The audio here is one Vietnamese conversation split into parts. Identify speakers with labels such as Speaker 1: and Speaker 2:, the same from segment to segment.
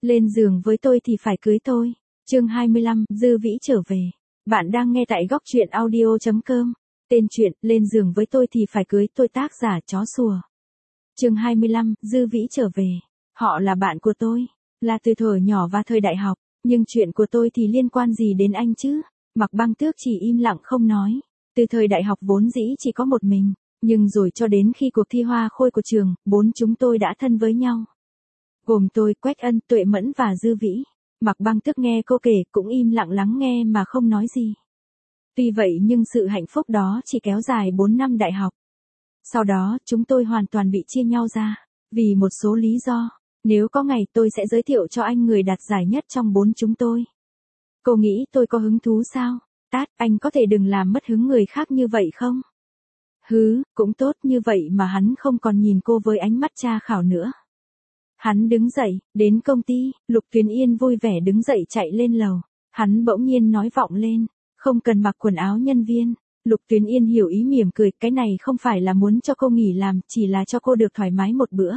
Speaker 1: Lên giường với tôi thì phải cưới tôi. Chương 25, Dư Vĩ trở về. Bạn đang nghe tại góc truyện audio.com. Tên truyện, lên giường với tôi thì phải cưới tôi, tác giả chó sủa. Chương 25, Dư Vĩ trở về. Họ là bạn của tôi, là từ thuở nhỏ và thời đại học, nhưng chuyện của tôi thì liên quan gì đến anh chứ? Mạc Băng Tước chỉ im lặng không nói. Từ thời đại học vốn dĩ chỉ có một mình, nhưng rồi cho đến khi cuộc thi hoa khôi của trường, bốn chúng tôi đã thân với nhau. Gồm tôi, Quách Ân, Tuệ Mẫn và Dư Vĩ. Mạc Băng Tước nghe cô kể cũng im lặng lắng nghe mà không nói gì. Tuy vậy nhưng sự hạnh phúc đó chỉ kéo dài 4 năm đại học. Sau đó chúng tôi hoàn toàn bị chia nhau ra, vì một số lý do. Nếu có ngày tôi sẽ giới thiệu cho anh người đạt giải nhất trong bốn chúng tôi. Cô nghĩ tôi có hứng thú sao? Tát, anh có thể đừng làm mất hứng người khác như vậy không? Hứ, cũng tốt, như vậy mà hắn không còn nhìn cô với ánh mắt tra khảo nữa. Hắn đứng dậy, đến công ty, Lục Tuyến Yên vui vẻ đứng dậy chạy lên lầu. Hắn bỗng nhiên nói vọng lên, không cần mặc quần áo nhân viên. Lục Tuyến Yên hiểu ý mỉm cười, cái này không phải là muốn cho cô nghỉ làm, chỉ là cho cô được thoải mái một bữa.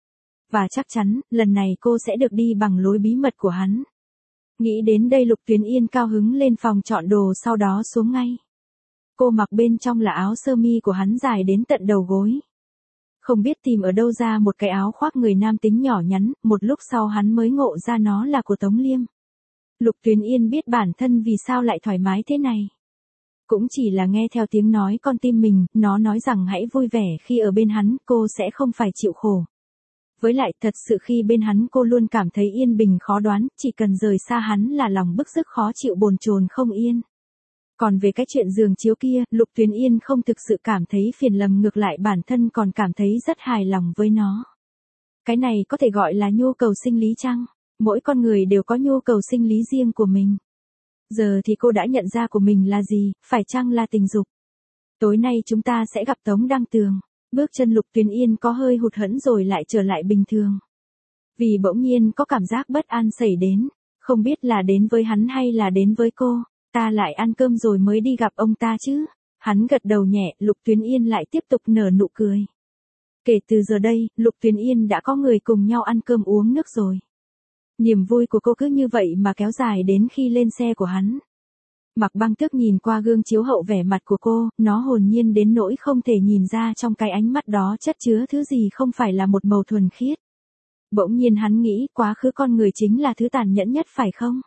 Speaker 1: Và chắc chắn, lần này cô sẽ được đi bằng lối bí mật của hắn. Nghĩ đến đây Lục Tuyến Yên cao hứng lên phòng chọn đồ, sau đó xuống ngay. Cô mặc bên trong là áo sơ mi của hắn dài đến tận đầu gối. Không biết tìm ở đâu ra một cái áo khoác người nam tính nhỏ nhắn, một lúc sau hắn mới ngộ ra nó là của Tống Liêm. Lục Tuyến Yên biết bản thân vì sao lại thoải mái thế này. Cũng chỉ là nghe theo tiếng nói con tim mình, nó nói rằng hãy vui vẻ khi ở bên hắn, cô sẽ không phải chịu khổ. Với lại thật sự khi bên hắn cô luôn cảm thấy yên bình khó đoán, chỉ cần rời xa hắn là lòng bức rứt khó chịu bồn chồn không yên. Còn về cái chuyện giường chiếu kia, Lục Tuyến Yên không thực sự cảm thấy phiền, lầm ngược lại bản thân còn cảm thấy rất hài lòng với nó. Cái này có thể gọi là nhu cầu sinh lý chăng? Mỗi con người đều có nhu cầu sinh lý riêng của mình. Giờ thì cô đã nhận ra của mình là gì, phải chăng là tình dục? Tối nay chúng ta sẽ gặp Tống Đăng Tường. Bước chân Lục Tuyến Yên có hơi hụt hẫng rồi lại trở lại bình thường. Vì bỗng nhiên có cảm giác bất an xảy đến, không biết là đến với hắn hay là đến với cô. Ta lại ăn cơm rồi mới đi gặp ông ta chứ. Hắn gật đầu nhẹ, Lục Tuyến Yên lại tiếp tục nở nụ cười. Kể từ giờ đây, Lục Tuyến Yên đã có người cùng nhau ăn cơm uống nước rồi. Niềm vui của cô cứ như vậy mà kéo dài đến khi lên xe của hắn. Mạc Băng Tước nhìn qua gương chiếu hậu vẻ mặt của cô, nó hồn nhiên đến nỗi không thể nhìn ra trong cái ánh mắt đó chất chứa thứ gì không phải là một màu thuần khiết. Bỗng nhiên hắn nghĩ quá khứ con người chính là thứ tàn nhẫn nhất phải không?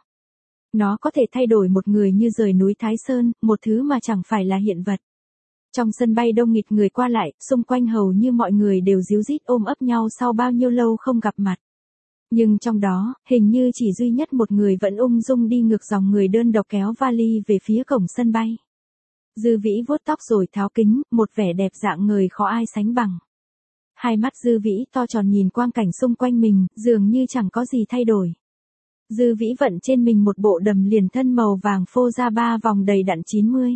Speaker 1: Nó có thể thay đổi một người như rời núi Thái Sơn, một thứ mà chẳng phải là hiện vật. Trong sân bay đông nghịt người qua lại, xung quanh hầu như mọi người đều ríu rít ôm ấp nhau sau bao nhiêu lâu không gặp mặt. Nhưng trong đó, hình như chỉ duy nhất một người vẫn ung dung đi ngược dòng người đơn độc kéo vali về phía cổng sân bay. Dư Vĩ vuốt tóc rồi tháo kính, một vẻ đẹp dạng người khó ai sánh bằng. Hai mắt Dư Vĩ to tròn nhìn quang cảnh xung quanh mình, dường như chẳng có gì thay đổi. Dư Vĩ vận trên mình một bộ đầm liền thân màu vàng phô ra 3 vòng đầy đặn 90,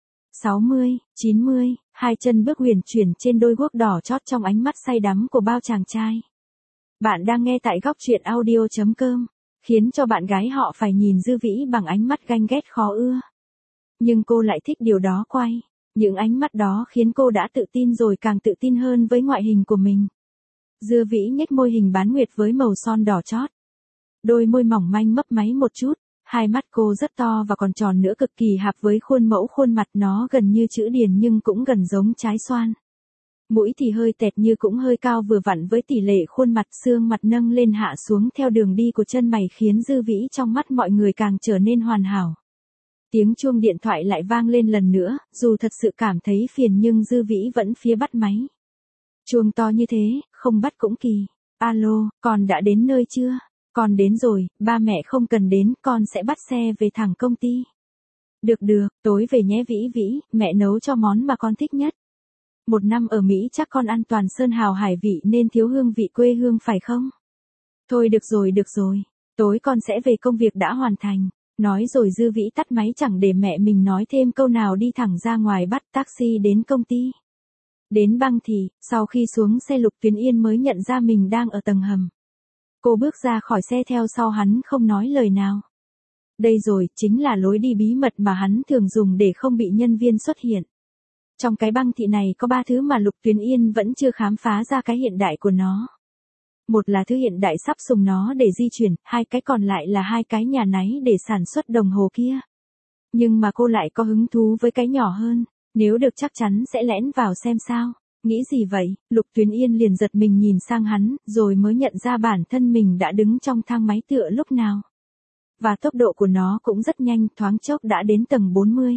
Speaker 1: 60, 90, hai chân bước huyền chuyển trên đôi guốc đỏ chót trong ánh mắt say đắm của bao chàng trai. Bạn đang nghe tại góc truyện audio.com, khiến cho bạn gái họ phải nhìn Dư Vĩ bằng ánh mắt ganh ghét khó ưa. Nhưng cô lại thích điều đó quay. Những ánh mắt đó khiến cô đã tự tin rồi càng tự tin hơn với ngoại hình của mình. Dư Vĩ nhếch môi hình bán nguyệt với màu son đỏ chót. Đôi môi mỏng manh mấp máy một chút, hai mắt cô rất to và còn tròn nữa, cực kỳ hợp với khuôn mẫu khuôn mặt, nó gần như chữ điền nhưng cũng gần giống trái xoan. Mũi thì hơi tẹt như cũng hơi cao vừa vặn với tỷ lệ khuôn mặt, xương mặt nâng lên hạ xuống theo đường đi của chân mày khiến Dư Vĩ trong mắt mọi người càng trở nên hoàn hảo. Tiếng chuông điện thoại lại vang lên lần nữa, dù thật sự cảm thấy phiền nhưng Dư Vĩ vẫn phía bắt máy. Chuông to như thế, không bắt cũng kỳ. Alo, con đã đến nơi chưa? Con đến rồi, ba mẹ không cần đến, con sẽ bắt xe về thẳng công ty. Được được, tối về nhé Vĩ Vĩ, mẹ nấu cho món mà con thích nhất. 1 năm ở Mỹ chắc con ăn toàn sơn hào hải vị nên thiếu hương vị quê hương phải không? Thôi được rồi, tối con sẽ về, công việc đã hoàn thành. Nói rồi Dư Vĩ tắt máy chẳng để mẹ mình nói thêm câu nào, đi thẳng ra ngoài bắt taxi đến công ty. Đến Băng Thị, sau khi xuống xe Lục Tuyến Yên mới nhận ra mình đang ở tầng hầm. Cô bước ra khỏi xe theo sau hắn không nói lời nào. Đây rồi, chính là lối đi bí mật mà hắn thường dùng để không bị nhân viên xuất hiện. Trong cái Băng Thị này có 3 thứ mà Lục Tuyến Yên vẫn chưa khám phá ra cái hiện đại của nó. Một là thứ hiện đại sắp dùng nó để di chuyển, hai cái còn lại là hai cái nhà náy để sản xuất đồng hồ kia. Nhưng mà cô lại có hứng thú với cái nhỏ hơn, nếu được chắc chắn sẽ lẻn vào xem sao. Nghĩ gì vậy, Lục Tuyến Yên liền giật mình nhìn sang hắn, rồi mới nhận ra bản thân mình đã đứng trong thang máy tựa lúc nào. Và tốc độ của nó cũng rất nhanh, thoáng chốc đã đến tầng 40.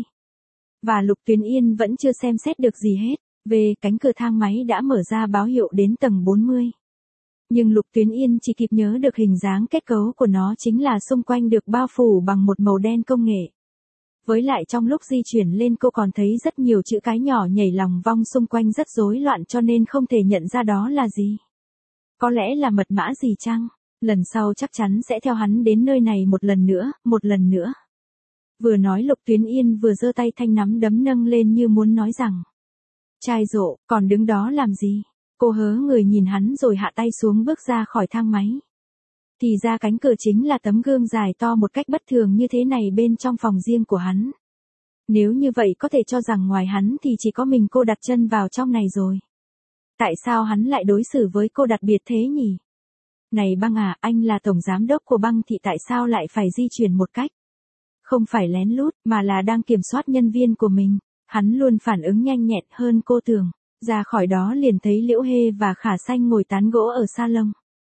Speaker 1: Và Lục Tuyến Yên vẫn chưa xem xét được gì hết, về cánh cửa thang máy đã mở ra báo hiệu đến tầng 40. Nhưng Lục Tuyến Yên chỉ kịp nhớ được hình dáng kết cấu của nó chính là xung quanh được bao phủ bằng một màu đen công nghệ. Với lại trong lúc di chuyển lên cô còn thấy rất nhiều chữ cái nhỏ nhảy lòng vong xung quanh rất rối loạn cho nên không thể nhận ra đó là gì. Có lẽ là mật mã gì chăng? Lần sau chắc chắn sẽ theo hắn đến nơi này một lần nữa. Vừa nói Lục Tuyến Yên vừa giơ tay thanh nắm đấm nâng lên như muốn nói rằng. Trai rộ, còn đứng đó làm gì? Cô hớ người nhìn hắn rồi hạ tay xuống bước ra khỏi thang máy. Thì ra cánh cửa chính là tấm gương dài to một cách bất thường như thế này bên trong phòng riêng của hắn. Nếu như vậy có thể cho rằng ngoài hắn thì chỉ có mình cô đặt chân vào trong này rồi. Tại sao hắn lại đối xử với cô đặc biệt thế nhỉ? Này Băng à, anh là tổng giám đốc của Băng thị, tại sao lại phải di chuyển một cách? Không phải lén lút, mà là đang kiểm soát nhân viên của mình. Hắn luôn phản ứng nhanh nhẹn hơn cô thường. Ra khỏi đó liền thấy Liễu Hê và Khả Xanh ngồi tán gỗ ở salon.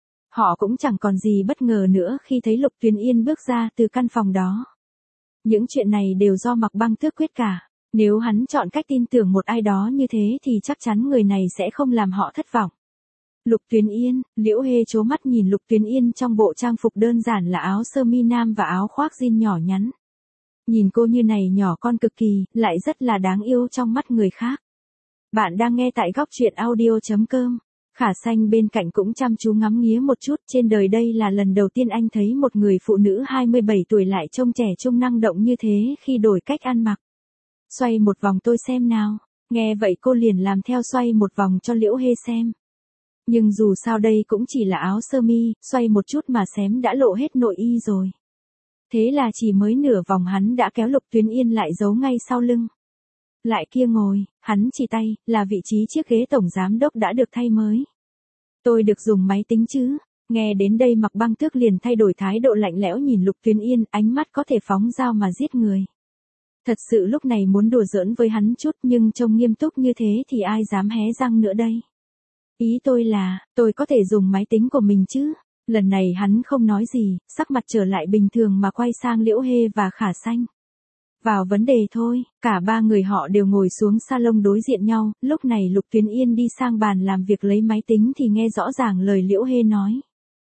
Speaker 1: Họ cũng chẳng còn gì bất ngờ nữa khi thấy Lục Tuyến Yên bước ra từ căn phòng đó. Những chuyện này đều do Mạc Băng Tước quyết cả. Nếu hắn chọn cách tin tưởng một ai đó như thế thì chắc chắn người này sẽ không làm họ thất vọng. Lục Tuyến Yên, Liễu Hê trố mắt nhìn Lục Tuyến Yên trong bộ trang phục đơn giản là áo sơ mi nam và áo khoác jean nhỏ nhắn. Nhìn cô như này nhỏ con cực kỳ, lại rất là đáng yêu trong mắt người khác. Bạn đang nghe tại góc truyện audio.com. Khả Xanh bên cạnh cũng chăm chú ngắm nghía một chút, trên đời đây là lần đầu tiên anh thấy một người phụ nữ 27 tuổi lại trông trẻ trung năng động như thế khi đổi cách ăn mặc. Xoay một vòng tôi xem nào. Nghe vậy cô liền làm theo xoay một vòng cho Liễu Hê xem. Nhưng dù sao đây cũng chỉ là áo sơ mi, xoay một chút mà xém đã lộ hết nội y rồi. Thế là chỉ mới nửa vòng hắn đã kéo Lục Tuyến Yên lại giấu ngay sau lưng. Lại kia ngồi, hắn chỉ tay, là vị trí chiếc ghế tổng giám đốc đã được thay mới. Tôi được dùng máy tính chứ? Nghe đến đây Mạc Băng Tước liền thay đổi thái độ lạnh lẽo nhìn Lục Tuyến Yên, ánh mắt có thể phóng dao mà giết người. Thật sự lúc này muốn đùa giỡn với hắn chút nhưng trông nghiêm túc như thế thì ai dám hé răng nữa đây. Ý tôi là, tôi có thể dùng máy tính của mình chứ? Lần này hắn không nói gì, sắc mặt trở lại bình thường mà quay sang Liễu Hê và Khả Xanh. Vào vấn đề thôi, cả ba người họ đều ngồi xuống salon đối diện nhau, lúc này Lục Tuyến Yên đi sang bàn làm việc lấy máy tính thì nghe rõ ràng lời Liễu Hê nói.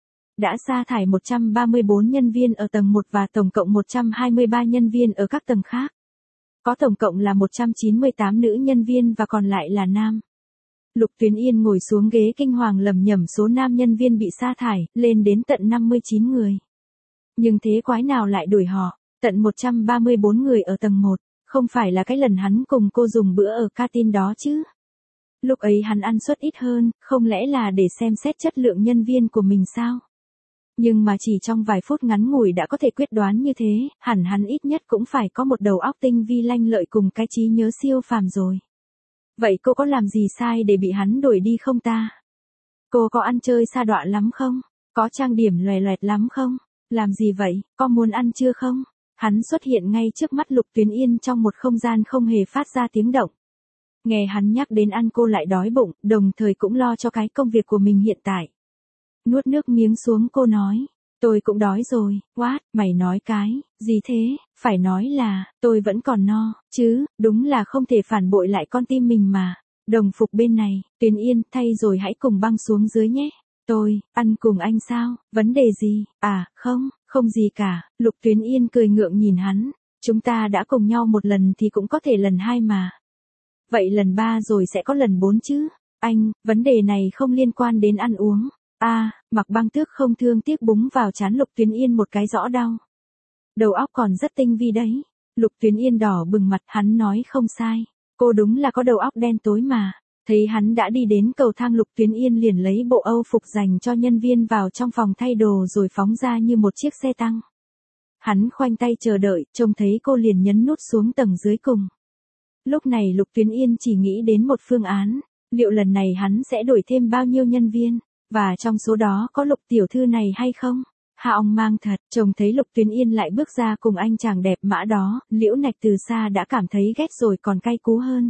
Speaker 1: Đã sa thải 134 nhân viên ở tầng 1 và tổng cộng 123 nhân viên ở các tầng khác. Có tổng cộng là 198 nữ nhân viên và còn lại là nam. Lục Tuyến Yên ngồi xuống ghế kinh hoàng lẩm nhẩm số nam nhân viên bị sa thải, lên đến tận 59 người. Nhưng thế quái nào lại đuổi họ, tận 134 người ở tầng 1, không phải là cái lần hắn cùng cô dùng bữa ở canteen đó chứ. Lúc ấy hắn ăn suất ít hơn, không lẽ là để xem xét chất lượng nhân viên của mình sao? Nhưng mà chỉ trong vài phút ngắn ngủi đã có thể quyết đoán như thế, hẳn hắn ít nhất cũng phải có một đầu óc tinh vi lanh lợi cùng cái trí nhớ siêu phàm rồi. Vậy cô có làm gì sai để bị hắn đuổi đi không ta? Cô có ăn chơi sa đọa lắm không? Có trang điểm loè loẹt lắm không? Làm gì vậy, có muốn ăn chưa không? Hắn xuất hiện ngay trước mắt Lục Tuyến Yên trong một không gian không hề phát ra tiếng động. Nghe hắn nhắc đến ăn cô lại đói bụng, đồng thời cũng lo cho cái công việc của mình hiện tại. Nuốt nước miếng xuống cô nói, tôi cũng đói rồi. What, mày nói cái gì thế? Phải nói là, tôi vẫn còn no, chứ, đúng là không thể phản bội lại con tim mình mà. Đồng phục bên này, Tuyến Yên, thay rồi hãy cùng Băng xuống dưới nhé. Tôi, ăn cùng anh sao? Vấn đề gì? À, không gì cả. Lục Tuyến Yên cười ngượng nhìn hắn. Chúng ta đã cùng nhau một lần thì cũng có thể lần 2 mà. Vậy lần 3 rồi sẽ có lần 4 chứ? Anh, vấn đề này không liên quan đến ăn uống. Mạc Băng Tước không thương tiếc búng vào trán Lục Tuyến Yên một cái rõ đau. Đầu óc còn rất tinh vi đấy. Lục Tuyến Yên đỏ bừng mặt, hắn nói không sai. Cô đúng là có đầu óc đen tối mà. Thấy hắn đã đi đến cầu thang, Lục Tuyến Yên liền lấy bộ âu phục dành cho nhân viên vào trong phòng thay đồ rồi phóng ra như một chiếc xe tăng. Hắn khoanh tay chờ đợi, trông thấy cô liền nhấn nút xuống tầng dưới cùng. Lúc này Lục Tuyến Yên chỉ nghĩ đến một phương án, liệu lần này hắn sẽ đổi thêm bao nhiêu nhân viên? Và trong số đó có Lục tiểu thư này hay không? Ha ong mang thật, trông thấy Lục Tuyến Yên lại bước ra cùng anh chàng đẹp mã đó, Liễu Nạch từ xa đã cảm thấy ghét rồi còn cay cú hơn.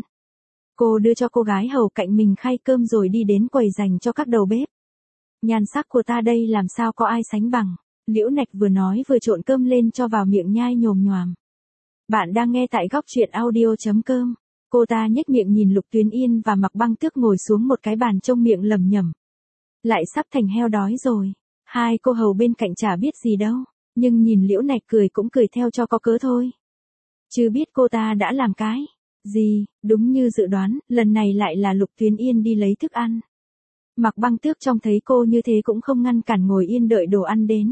Speaker 1: Cô đưa cho cô gái hầu cạnh mình khay cơm rồi đi đến quầy dành cho các đầu bếp. Nhan sắc của ta đây làm sao có ai sánh bằng. Liễu Nạch vừa nói vừa trộn cơm lên cho vào miệng nhai nhồm nhoàm. Bạn đang nghe tại góc truyện audio.com. Cô ta nhếch miệng nhìn Lục Tuyến Yên và Mặc Băng Tước ngồi xuống một cái bàn trông miệng lẩm nhẩm. Lại sắp thành heo đói rồi. Hai cô hầu bên cạnh chả biết gì đâu, nhưng nhìn Liễu Nạch cười cũng cười theo cho có cớ thôi. Chứ biết cô ta đã làm cái gì, đúng như dự đoán, lần này lại là Lục Tuyến Yên đi lấy thức ăn. Mặc Băng Tước trông thấy cô như thế cũng không ngăn cản ngồi yên đợi đồ ăn đến.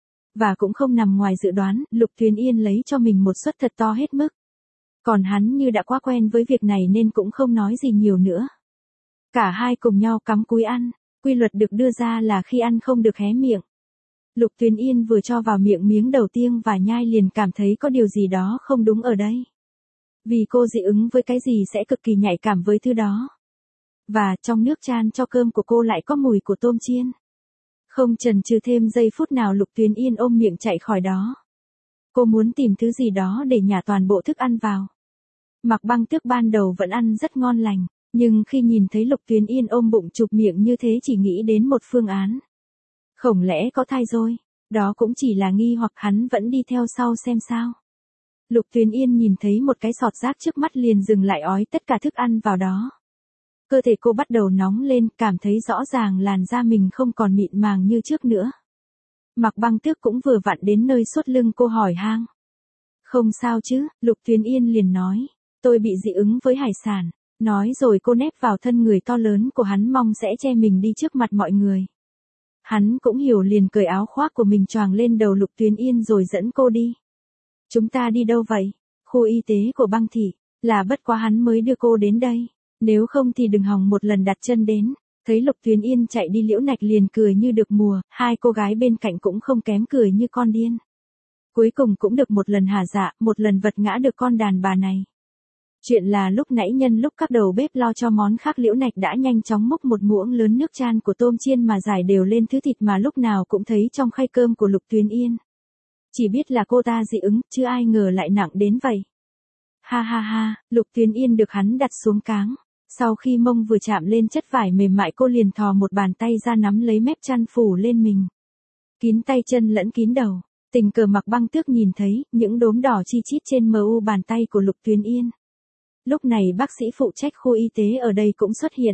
Speaker 1: Và cũng không nằm ngoài dự đoán, Lục Tuyến Yên lấy cho mình một suất thật to hết mức. Còn hắn như đã quá quen với việc này nên cũng không nói gì nhiều nữa. Cả hai cùng nhau cắm cúi ăn, quy luật được đưa ra là khi ăn không được hé miệng. Lục Tuyến Yên vừa cho vào miệng miếng đầu tiên và nhai liền cảm thấy có điều gì đó không đúng ở đây. Vì cô dị ứng với cái gì sẽ cực kỳ nhạy cảm với thứ đó. Và trong nước chan cho cơm của cô lại có mùi của tôm chiên. Không chần chừ thêm giây phút nào Lục Tuyến Yên ôm miệng chạy khỏi đó. Cô muốn tìm thứ gì đó để nhả toàn bộ thức ăn vào. Mặc Băng Tước ban đầu vẫn ăn rất ngon lành, nhưng khi nhìn thấy Lục Tuyến Yên ôm bụng chụp miệng như thế chỉ nghĩ đến một phương án. Không lẽ có thai rồi? Đó cũng chỉ là nghi hoặc hắn vẫn đi theo sau xem sao. Lục Tuyến Yên nhìn thấy một cái sọt rác trước mắt liền dừng lại ói tất cả thức ăn vào đó. Cơ thể cô bắt đầu nóng lên, cảm thấy rõ ràng làn da mình không còn mịn màng như trước nữa. Mặc Băng Tước cũng vừa vặn đến nơi sốt lưng cô hỏi han. Không sao chứ, Lục Tuyến Yên liền nói. Tôi bị dị ứng với hải sản. Nói rồi cô nép vào thân người to lớn của hắn mong sẽ che mình đi trước mặt mọi người. Hắn cũng hiểu liền cởi áo khoác của mình choàng lên đầu Lục Tuyến Yên rồi dẫn cô đi. Chúng ta đi đâu vậy? Khu y tế của Băng thị, là bất quá hắn mới đưa cô đến đây. Nếu không thì đừng hòng một lần đặt chân đến. Thấy Lục Tuyến Yên chạy đi Liễu Nạch liền cười như được mùa, hai cô gái bên cạnh cũng không kém cười như con điên. Cuối cùng cũng được một lần hả dạ, một lần vật ngã được con đàn bà này. Chuyện là lúc nãy nhân lúc các đầu bếp lo cho món khác Liễu Nạch đã nhanh chóng múc một muỗng lớn nước chan của tôm chiên mà rải đều lên thứ thịt mà lúc nào cũng thấy trong khay cơm của Lục Tuyến Yên. Chỉ biết là cô ta dị ứng, chứ ai ngờ lại nặng đến vậy. Ha ha ha, Lục Tuyến Yên được hắn đặt xuống cáng. Sau khi mông vừa chạm lên chất vải mềm mại cô liền thò một bàn tay ra nắm lấy mép chăn phủ lên mình. Kín tay chân lẫn kín đầu. Tình cờ Mặc Băng Tước nhìn thấy những đốm đỏ chi chít trên mu bàn tay của Lục Tuyến Yên. Lúc này bác sĩ phụ trách khu y tế ở đây cũng xuất hiện.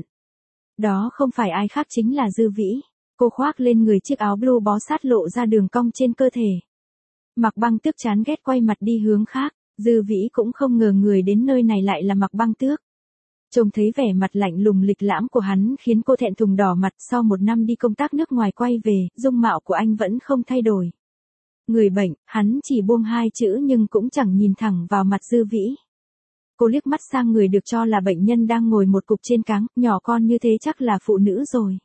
Speaker 1: Đó không phải ai khác chính là Dư Vĩ. Cô khoác lên người chiếc áo blue bó sát lộ ra đường cong trên cơ thể. Mặc Băng Tước chán ghét quay mặt đi hướng khác. Dư Vĩ cũng không ngờ người đến nơi này lại là Mặc Băng Tước. Trông thấy vẻ mặt lạnh lùng lịch lãm của hắn khiến cô thẹn thùng đỏ mặt. Sau một năm đi công tác nước ngoài quay về, dung mạo của anh vẫn không thay đổi. Người bệnh, hắn chỉ buông hai chữ nhưng cũng chẳng nhìn thẳng vào mặt Dư Vĩ. Cô liếc mắt sang người được cho là bệnh nhân đang ngồi một cục trên cáng, nhỏ con như thế chắc là phụ nữ rồi.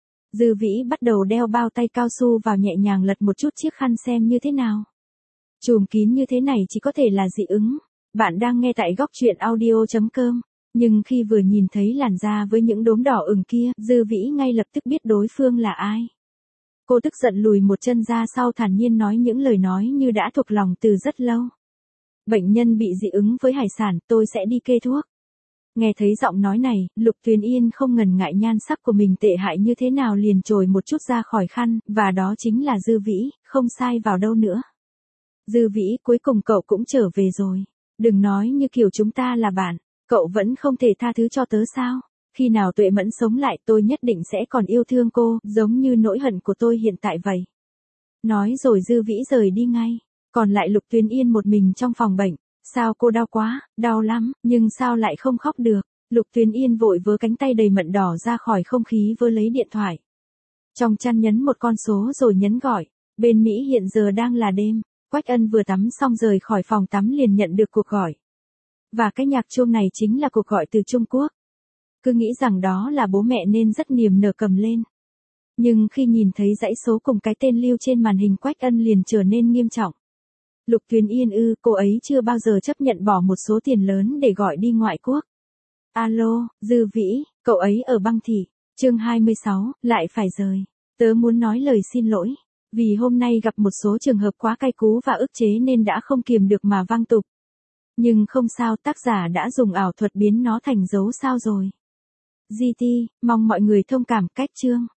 Speaker 1: Dư Vĩ bắt đầu đeo bao tay cao su vào nhẹ nhàng lật một chút chiếc khăn xem như thế nào. Chùm kín như thế này chỉ có thể là dị ứng. Bạn đang nghe tại góc truyện audio.com. Nhưng khi vừa nhìn thấy làn da với những đốm đỏ ửng kia, Dư Vĩ ngay lập tức biết đối phương là ai. Cô tức giận lùi một chân ra sau thản nhiên nói những lời nói như đã thuộc lòng từ rất lâu. Bệnh nhân bị dị ứng với hải sản, tôi sẽ đi kê thuốc. Nghe thấy giọng nói này, Lục Tuyến Yên không ngần ngại nhan sắc của mình tệ hại như thế nào liền trồi một chút ra khỏi khăn, và đó chính là Dư Vĩ, không sai vào đâu nữa. Dư Vĩ, cuối cùng cậu cũng trở về rồi. Đừng nói như kiểu chúng ta là bạn, cậu vẫn không thể tha thứ cho tớ sao? Khi nào Tuệ Mẫn sống lại tôi nhất định sẽ còn yêu thương cô, giống như nỗi hận của tôi hiện tại vậy. Nói rồi Dư Vĩ rời đi ngay. Còn lại Lục Tuyến Yên một mình trong phòng bệnh. Sao cô đau quá, đau lắm, nhưng sao lại không khóc được. Lục Tuyến Yên vội vớ cánh tay đầy mận đỏ ra khỏi không khí vớ lấy điện thoại. Trong chăn nhấn một con số rồi nhấn gọi. Bên Mỹ hiện giờ đang là đêm. Quách Ân vừa tắm xong rời khỏi phòng tắm liền nhận được cuộc gọi. Và cái nhạc chuông này chính là cuộc gọi từ Trung Quốc. Cứ nghĩ rằng đó là bố mẹ nên rất niềm nở cầm lên. Nhưng khi nhìn thấy dãy số cùng cái tên lưu trên màn hình Quách Ân liền trở nên nghiêm trọng. Lục Tuyến Yên cô ấy chưa bao giờ chấp nhận bỏ một số tiền lớn để gọi đi ngoại quốc. Alo, Dư Vĩ, cậu ấy ở Băng thị. Chương 26, lại phải rời. Tớ muốn nói lời xin lỗi. Vì hôm nay gặp một số trường hợp quá cay cú và ức chế nên đã không kiềm được mà vang tục. Nhưng không sao, tác giả đã dùng ảo thuật biến nó thành dấu sao rồi. GT, mong mọi người thông cảm. Cách chương.